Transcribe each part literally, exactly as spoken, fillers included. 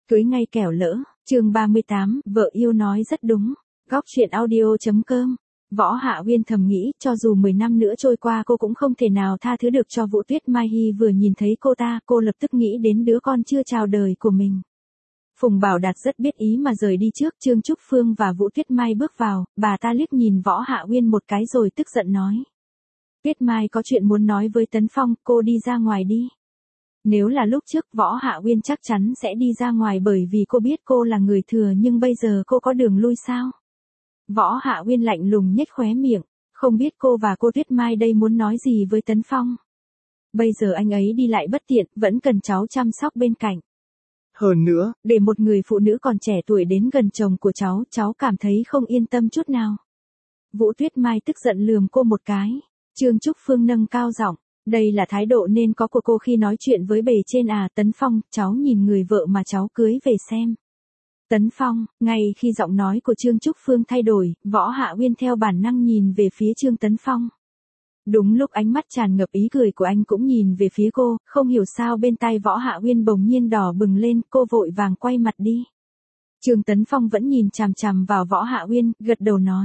Cưới ngay kẻo lỡ, chương ba mươi tám, vợ yêu nói rất đúng. Góc truyện audio.com. Võ Hạ Uyên thầm nghĩ, cho dù mười năm nữa trôi qua cô cũng không thể nào tha thứ được cho Vũ Tuyết Mai. Hy vừa nhìn thấy cô ta, cô lập tức nghĩ đến đứa con chưa chào đời của mình. Phùng Bảo Đạt rất biết ý mà rời đi trước. Trương Trúc Phương và Vũ Tuyết Mai bước vào, bà ta liếc nhìn Võ Hạ Uyên một cái rồi tức giận nói. Tuyết Mai có chuyện muốn nói với Tấn Phong, cô đi ra ngoài đi. Nếu là lúc trước, Võ Hạ Uyên chắc chắn sẽ đi ra ngoài bởi vì cô biết cô là người thừa, nhưng bây giờ cô có đường lui sao? Võ Hạ Uyên lạnh lùng nhếch khóe miệng, không biết cô và cô Tuyết Mai đây muốn nói gì với Tấn Phong. Bây giờ anh ấy đi lại bất tiện, vẫn cần cháu chăm sóc bên cạnh. Hơn nữa, để một người phụ nữ còn trẻ tuổi đến gần chồng của cháu, cháu cảm thấy không yên tâm chút nào. Vũ Tuyết Mai tức giận lườm cô một cái. Trương Trúc Phương nâng cao giọng. Đây là thái độ nên có của cô khi nói chuyện với bề trên à? Tấn Phong, cháu nhìn người vợ mà cháu cưới về xem. Tấn Phong, ngay khi giọng nói của Trương Trúc Phương thay đổi, Võ Hạ Uyên theo bản năng nhìn về phía Trương Tấn Phong. Đúng lúc ánh mắt tràn ngập ý cười của anh cũng nhìn về phía cô, không hiểu sao bên tai Võ Hạ Uyên bỗng nhiên đỏ bừng lên, cô vội vàng quay mặt đi. Trương Tấn Phong vẫn nhìn chằm chằm vào Võ Hạ Uyên, gật đầu nói.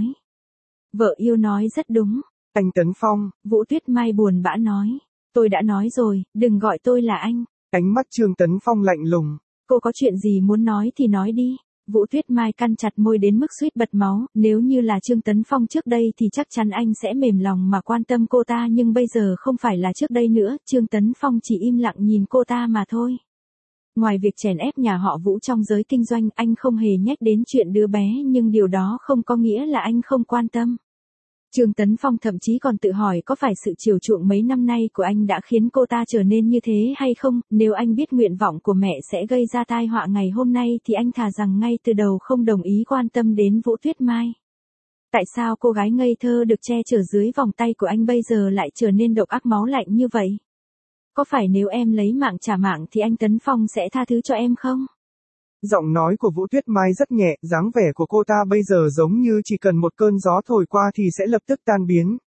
Vợ yêu nói rất đúng. Anh Tấn Phong, Vũ Tuyết Mai buồn bã nói. Tôi đã nói rồi, đừng gọi tôi là anh. Ánh mắt Trương Tấn Phong lạnh lùng. Cô có chuyện gì muốn nói thì nói đi. Vũ Tuyết Mai cắn chặt môi đến mức suýt bật máu, nếu như là Trương Tấn Phong trước đây thì chắc chắn anh sẽ mềm lòng mà quan tâm cô ta, nhưng bây giờ không phải là trước đây nữa, Trương Tấn Phong chỉ im lặng nhìn cô ta mà thôi. Ngoài việc chèn ép nhà họ Vũ trong giới kinh doanh, anh không hề nhắc đến chuyện đứa bé, nhưng điều đó không có nghĩa là anh không quan tâm. Trương Tấn Phong thậm chí còn tự hỏi có phải sự chiều chuộng mấy năm nay của anh đã khiến cô ta trở nên như thế hay không. Nếu anh biết nguyện vọng của mẹ sẽ gây ra tai họa ngày hôm nay thì anh thà rằng ngay từ đầu không đồng ý quan tâm đến Vũ Tuyết Mai. Tại sao cô gái ngây thơ được che chở dưới vòng tay của anh bây giờ lại trở nên độc ác máu lạnh như vậy? Có phải nếu em lấy mạng trả mạng thì anh Tấn Phong sẽ tha thứ cho em không? Giọng nói của Vũ Tuyết Mai rất nhẹ, dáng vẻ của cô ta bây giờ giống như chỉ cần một cơn gió thổi qua thì sẽ lập tức tan biến.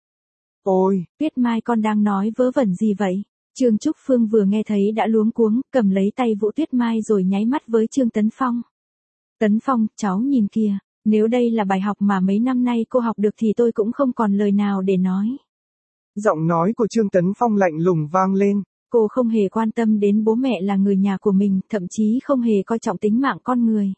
Ôi, Tuyết Mai con đang nói vớ vẩn gì vậy? Trương Trúc Phương vừa nghe thấy đã luống cuống, cầm lấy tay Vũ Tuyết Mai rồi nháy mắt với Trương Tấn Phong. Tấn Phong, cháu nhìn kìa, nếu đây là bài học mà mấy năm nay cô học được thì tôi cũng không còn lời nào để nói. Giọng nói của Trương Tấn Phong lạnh lùng vang lên. Cô không hề quan tâm đến bố mẹ là người nhà của mình, thậm chí không hề coi trọng tính mạng con người.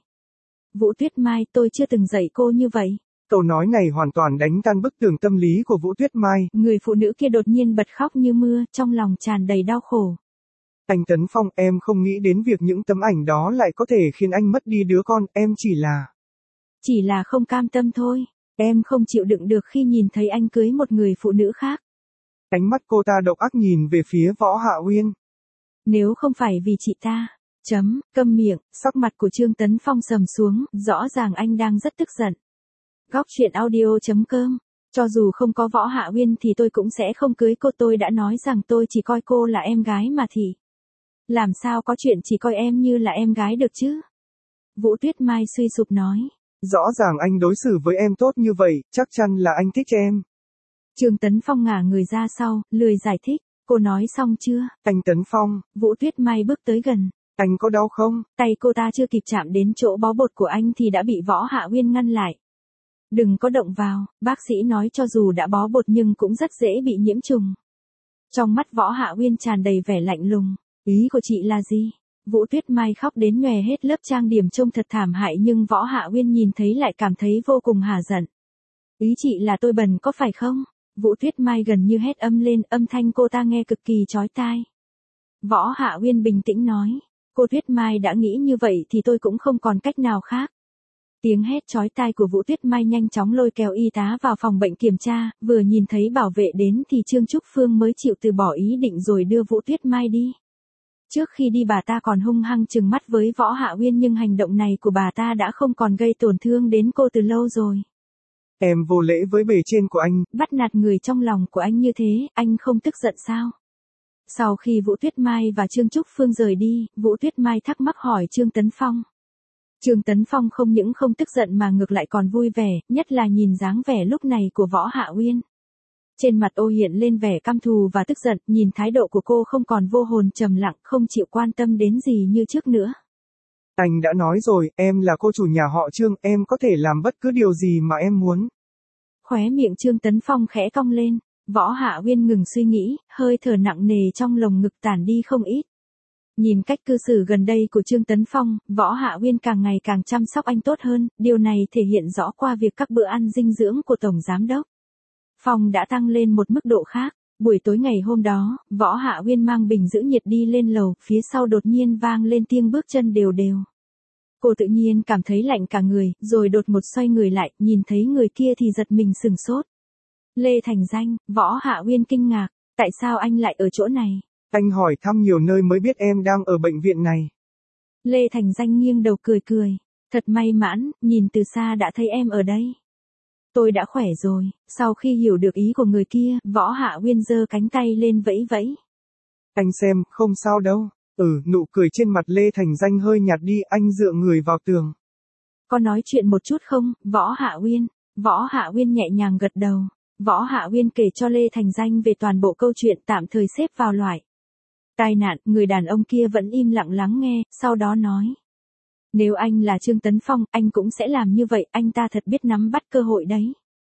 Vũ Tuyết Mai, tôi chưa từng dạy cô như vậy. Câu nói này hoàn toàn đánh tan bức tường tâm lý của Vũ Tuyết Mai. Người phụ nữ kia đột nhiên bật khóc như mưa, trong lòng tràn đầy đau khổ. Anh Tấn Phong, em không nghĩ đến việc những tấm ảnh đó lại có thể khiến anh mất đi đứa con, em chỉ là... Chỉ là không cam tâm thôi, em không chịu đựng được khi nhìn thấy anh cưới một người phụ nữ khác. Ánh mắt cô ta độc ác nhìn về phía Võ Hạ Uyên. Nếu không phải vì chị ta, chấm, câm miệng, sắc mặt của Trương Tấn Phong sầm xuống, rõ ràng anh đang rất tức giận. Góc truyện audio.com. Cho dù không có Võ Hạ Uyên thì tôi cũng sẽ không cưới cô, tôi đã nói rằng tôi chỉ coi cô là em gái mà thì. Làm sao có chuyện chỉ coi em như là em gái được chứ? Vũ Tuyết Mai suy sụp nói. Rõ ràng anh đối xử với em tốt như vậy, chắc chắn là anh thích em. Trương Tấn Phong ngả người ra sau, lười giải thích. Cô nói xong chưa? Anh Tấn Phong. Vũ Tuyết Mai bước tới gần. Anh có đau không? Tay cô ta chưa kịp chạm đến chỗ bó bột của anh thì đã bị Võ Hạ Uyên ngăn lại. Đừng có động vào, bác sĩ nói cho dù đã bó bột nhưng cũng rất dễ bị nhiễm trùng. Trong mắt Võ Hạ Uyên tràn đầy vẻ lạnh lùng. Ý của chị là gì? Vũ Tuyết Mai khóc đến nhòe hết lớp trang điểm trông thật thảm hại, nhưng Võ Hạ Uyên nhìn thấy lại cảm thấy vô cùng hả giận. Ý chị là tôi bần có phải không? Vũ Tuyết Mai gần như hét âm lên, âm thanh cô ta nghe cực kỳ chói tai. Võ Hạ Uyên bình tĩnh nói. Cô Tuyết Mai đã nghĩ như vậy thì tôi cũng không còn cách nào khác. Tiếng hét chói tai của Vũ Tuyết Mai nhanh chóng lôi kéo y tá vào phòng bệnh kiểm tra, vừa nhìn thấy bảo vệ đến thì Trương Trúc Phương mới chịu từ bỏ ý định rồi đưa Vũ Tuyết Mai đi. Trước khi đi bà ta còn hung hăng trừng mắt với Võ Hạ Uyên, nhưng hành động này của bà ta đã không còn gây tổn thương đến cô từ lâu rồi. Em vô lễ với bề trên của anh. Bắt nạt người trong lòng của anh như thế, anh không tức giận sao? Sau khi Vũ Tuyết Mai và Trương Trúc Phương rời đi, Vũ Tuyết Mai thắc mắc hỏi Trương Tấn Phong. Trương Tấn Phong không những không tức giận mà ngược lại còn vui vẻ, nhất là nhìn dáng vẻ lúc này của Võ Hạ Uyên. Trên mặt ô hiện lên vẻ căm thù và tức giận, nhìn thái độ của cô không còn vô hồn trầm lặng, không chịu quan tâm đến gì như trước nữa. Anh đã nói rồi, em là cô chủ nhà họ Trương, em có thể làm bất cứ điều gì mà em muốn. Khóe miệng Trương Tấn Phong khẽ cong lên, Võ Hạ Uyên ngừng suy nghĩ, hơi thở nặng nề trong lồng ngực tản đi không ít. Nhìn cách cư xử gần đây của Trương Tấn Phong, Võ Hạ Uyên càng ngày càng chăm sóc anh tốt hơn, điều này thể hiện rõ qua việc các bữa ăn dinh dưỡng của Tổng Giám Đốc Phong đã tăng lên một mức độ khác. Buổi tối ngày hôm đó, Võ Hạ Uyên mang bình giữ nhiệt đi lên lầu, phía sau đột nhiên vang lên tiếng bước chân đều đều. Cô tự nhiên cảm thấy lạnh cả người, rồi đột ngột xoay người lại, nhìn thấy người kia thì giật mình sừng sốt. Lê Thành Danh, Võ Hạ Uyên kinh ngạc, tại sao anh lại ở chỗ này? Anh hỏi thăm nhiều nơi mới biết em đang ở bệnh viện này. Lê Thành Danh nghiêng đầu cười cười, thật may mắn, nhìn từ xa đã thấy em ở đây. Tôi đã khỏe rồi. Sau khi hiểu được ý của người kia, Võ Hạ Uyên giơ cánh tay lên vẫy vẫy. Anh xem, không sao đâu. Ừ, nụ cười trên mặt Lê Thành Danh hơi nhạt đi, anh dựa người vào tường. Có nói chuyện một chút không, Võ Hạ Uyên? Võ Hạ Uyên nhẹ nhàng gật đầu. Võ Hạ Uyên kể cho Lê Thành Danh về toàn bộ câu chuyện, tạm thời xếp vào loại tai nạn. Người đàn ông kia vẫn im lặng lắng nghe, sau đó nói. Nếu anh là Trương Tấn Phong, anh cũng sẽ làm như vậy, anh ta thật biết nắm bắt cơ hội đấy.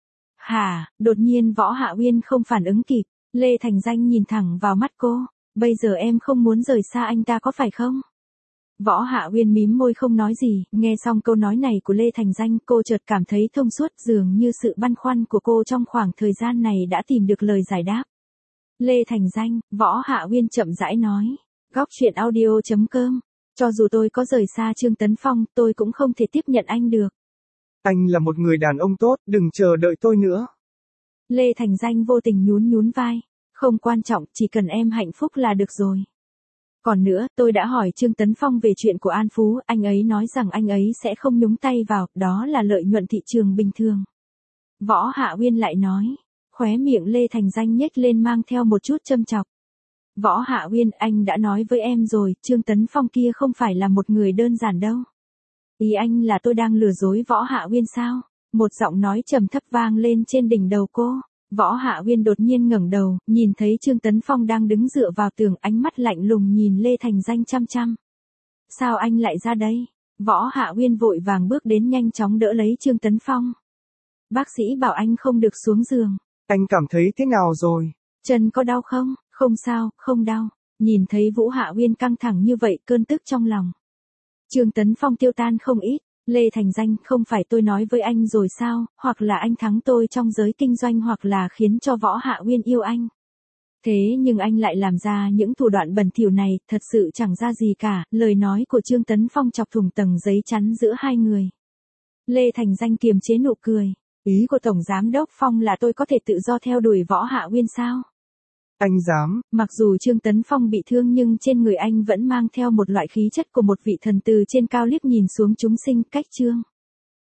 Hả, đột nhiên Võ Hạ Uyên không phản ứng kịp, Lê Thành Danh nhìn thẳng vào mắt cô, bây giờ em không muốn rời xa anh ta có phải không? Võ Hạ Uyên mím môi không nói gì, nghe xong câu nói này của Lê Thành Danh, cô chợt cảm thấy thông suốt, dường như sự băn khoăn của cô trong khoảng thời gian này đã tìm được lời giải đáp. Lê Thành Danh, Võ Hạ Uyên chậm rãi nói, góc truyện audio chấm com. Cho dù tôi có rời xa Trương Tấn Phong, tôi cũng không thể tiếp nhận anh được. Anh là một người đàn ông tốt, đừng chờ đợi tôi nữa. Lê Thành Danh vô tình nhún nhún vai. Không quan trọng, chỉ cần em hạnh phúc là được rồi. Còn nữa, tôi đã hỏi Trương Tấn Phong về chuyện của An Phú, anh ấy nói rằng anh ấy sẽ không nhúng tay vào, đó là lợi nhuận thị trường bình thường. Võ Hạ Uyên lại nói, khóe miệng Lê Thành Danh nhếch lên mang theo một chút châm chọc. Võ Hạ Uyên, anh đã nói với em rồi, Trương Tấn Phong kia không phải là một người đơn giản đâu. Ý anh là tôi đang lừa dối Võ Hạ Uyên sao? Một giọng nói trầm thấp vang lên trên đỉnh đầu cô. Võ Hạ Uyên đột nhiên ngẩng đầu, nhìn thấy Trương Tấn Phong đang đứng dựa vào tường, ánh mắt lạnh lùng nhìn Lê Thành Danh chăm chăm. Sao anh lại ra đây? Võ Hạ Uyên vội vàng bước đến nhanh chóng đỡ lấy Trương Tấn Phong. Bác sĩ bảo anh không được xuống giường. Anh cảm thấy thế nào rồi? Chân có đau không? Không sao, không đau. Nhìn thấy Vũ Hạ Uyên căng thẳng như vậy, cơn tức trong lòng Trương Tấn Phong tiêu tan không ít. Lê Thành Danh, không phải tôi nói với anh rồi sao, hoặc là anh thắng tôi trong giới kinh doanh hoặc là khiến cho Võ Hạ Uyên yêu anh. Thế nhưng anh lại làm ra những thủ đoạn bẩn thỉu này, thật sự chẳng ra gì cả. Lời nói của Trương Tấn Phong chọc thủng tầng giấy chắn giữa hai người. Lê Thành Danh kiềm chế nụ cười. Ý của Tổng Giám Đốc Phong là tôi có thể tự do theo đuổi Võ Hạ Uyên sao? Anh dám. Mặc dù Trương Tấn Phong bị thương nhưng trên người anh vẫn mang theo một loại khí chất của một vị thần từ trên cao liếc nhìn xuống chúng sinh, cách Trương